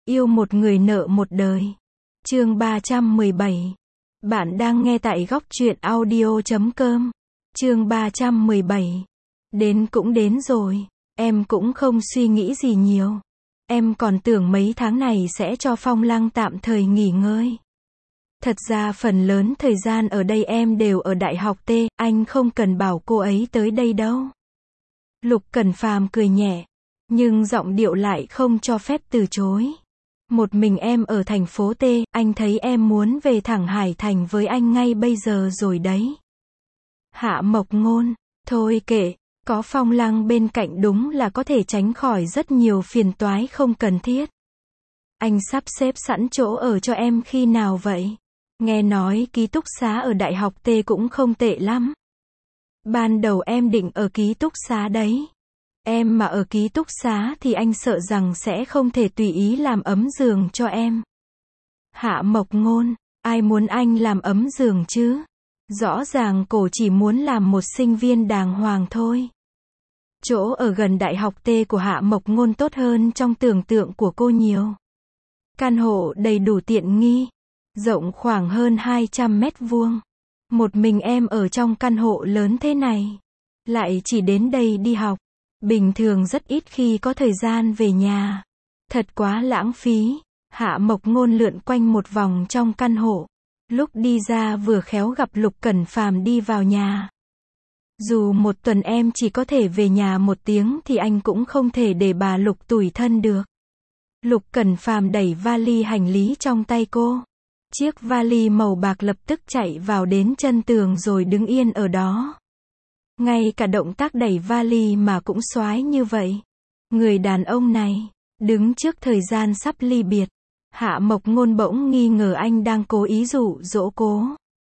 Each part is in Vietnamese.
Yêu một người nợ một đời. Chương 317. Bạn đang nghe tại góc truyện audio.com. Chương 317. Đến cũng đến rồi. Em cũng không suy nghĩ gì nhiều. Em còn tưởng mấy tháng này sẽ cho Phong Lăng tạm thời nghỉ ngơi. Thật ra phần lớn thời gian ở đây em đều ở đại học T, anh không cần bảo cô ấy tới đây đâu. Lục Cẩn Phàm cười nhẹ, nhưng giọng điệu lại không cho phép từ chối. Một mình em ở thành phố T, anh thấy em muốn về thẳng Hải Thành với anh ngay bây giờ rồi đấy. Hạ Mộc Ngôn, thôi kệ, có Phong Lăng bên cạnh đúng là có thể tránh khỏi rất nhiều phiền toái không cần thiết. Anh sắp xếp sẵn chỗ ở cho em khi nào vậy? Nghe nói ký túc xá ở đại học T cũng không tệ lắm. Ban đầu em định ở ký túc xá đấy. Em mà ở ký túc xá thì anh sợ rằng sẽ không thể tùy ý làm ấm giường cho em. Hạ Mộc Ngôn, ai muốn anh làm ấm giường chứ? Rõ ràng cô chỉ muốn làm một sinh viên đàng hoàng thôi. Chỗ ở gần đại học T của Hạ Mộc Ngôn tốt hơn trong tưởng tượng của cô nhiều. Căn hộ đầy đủ tiện nghi, rộng khoảng hơn 200 mét vuông. Một mình em ở trong căn hộ lớn thế này, lại chỉ đến đây đi học. Bình thường rất ít khi có thời gian về nhà. Thật quá lãng phí. Hạ Mộc Ngôn lượn quanh một vòng trong căn hộ. Lúc đi ra vừa khéo gặp Lục Cẩn Phàm đi vào nhà. Dù một tuần em chỉ có thể về nhà 1 tiếng thì anh cũng không thể để bà Lục tủi thân được. Lục Cẩn Phàm đẩy vali hành lý trong tay cô. Chiếc vali màu bạc lập tức chạy vào đến chân tường rồi đứng yên ở đó. Ngay cả động tác đẩy vali mà cũng xoái như vậy. Người đàn ông này, đứng trước thời gian sắp ly biệt. Hạ Mộc Ngôn bỗng nghi ngờ anh đang cố ý dụ dỗ cô.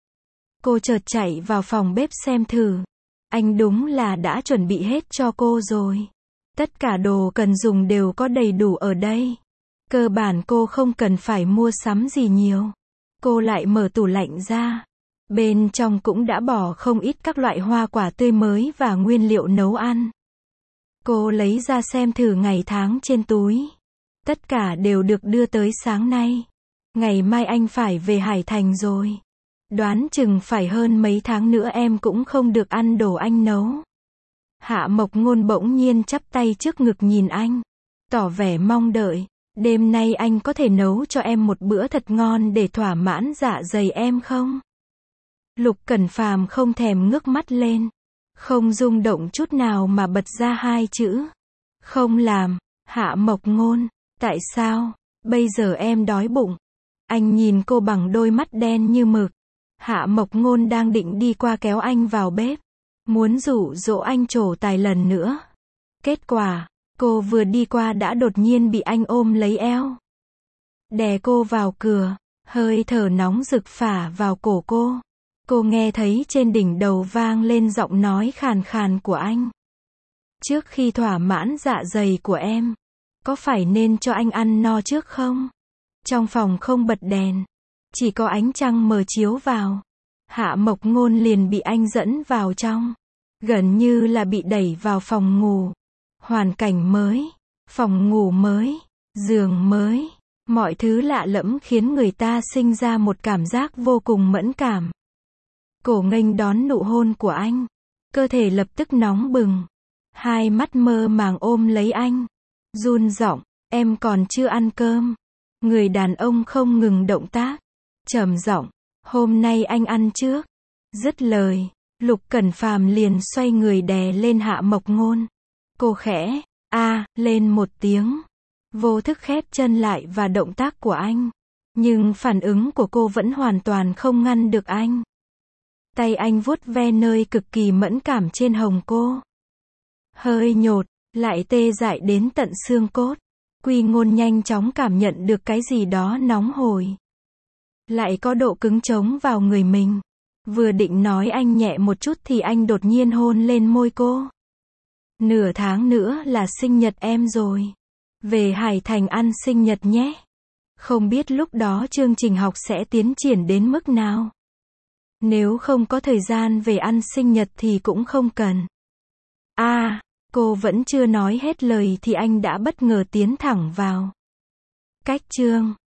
Cô chợt chạy vào phòng bếp xem thử. Anh đúng là đã chuẩn bị hết cho cô rồi. Tất cả đồ cần dùng đều có đầy đủ ở đây. Cơ bản cô không cần phải mua sắm gì nhiều. Cô lại mở tủ lạnh ra. Bên trong cũng đã bỏ không ít các loại hoa quả tươi mới và nguyên liệu nấu ăn. Cô lấy ra xem thử ngày tháng trên túi. Tất cả đều được đưa tới sáng nay. Ngày mai anh phải về Hải Thành rồi. Đoán chừng phải hơn mấy tháng nữa em cũng không được ăn đồ anh nấu. Hạ Mộc Ngôn bỗng nhiên chắp tay trước ngực nhìn anh, tỏ vẻ mong đợi. Đêm nay anh có thể nấu cho em một bữa thật ngon để thỏa mãn dạ dày em không? Lục Cẩn Phàm không thèm ngước mắt lên, không rung động chút nào mà bật ra 2 chữ. Không làm. Hạ Mộc Ngôn, tại sao? Bây giờ em đói bụng. Anh nhìn cô bằng đôi mắt đen như mực. Hạ Mộc Ngôn đang định đi qua kéo anh vào bếp, muốn dụ dỗ anh trổ tài lần nữa. Kết quả, cô vừa đi qua đã đột nhiên bị anh ôm lấy eo. Đè cô vào cửa, hơi thở nóng rực phả vào cổ cô. Cô nghe thấy trên đỉnh đầu vang lên giọng nói khàn khàn của anh. Trước khi thỏa mãn dạ dày của em, có phải nên cho anh ăn no trước không? Trong phòng không bật đèn, chỉ có ánh trăng mờ chiếu vào. Hạ Mộc Ngôn liền bị anh dẫn vào trong, gần như là bị đẩy vào phòng ngủ. Hoàn cảnh mới, phòng ngủ mới, giường mới, mọi thứ lạ lẫm khiến người ta sinh ra một cảm giác vô cùng mẫn cảm. Cổ nghênh đón nụ hôn của anh, cơ thể lập tức nóng bừng, hai mắt mơ màng ôm lấy anh, run giọng, em còn chưa ăn cơm. Người đàn ông không ngừng động tác, trầm giọng, hôm nay anh ăn trước. Dứt lời, Lục Cẩn Phàm liền xoay người đè lên Hạ Mộc Ngôn. Cô khẽ lên một tiếng, vô thức khép chân lại và động tác của anh, nhưng phản ứng của cô vẫn hoàn toàn không ngăn được anh. Tay anh vuốt ve nơi cực kỳ mẫn cảm trên hồng cô. Hơi nhột, lại tê dại đến tận xương cốt. Quy Ngôn nhanh chóng cảm nhận được cái gì đó nóng hổi, lại có độ cứng trống vào người mình. Vừa định nói anh nhẹ một chút thì anh đột nhiên hôn lên môi cô. Nửa tháng nữa là sinh nhật em rồi. Về Hải Thành ăn sinh nhật nhé. Không biết lúc đó chương trình học sẽ tiến triển đến mức nào. Nếu không có thời gian về ăn sinh nhật thì cũng không cần. Cô vẫn chưa nói hết lời thì anh đã bất ngờ tiến thẳng vào. Cách chương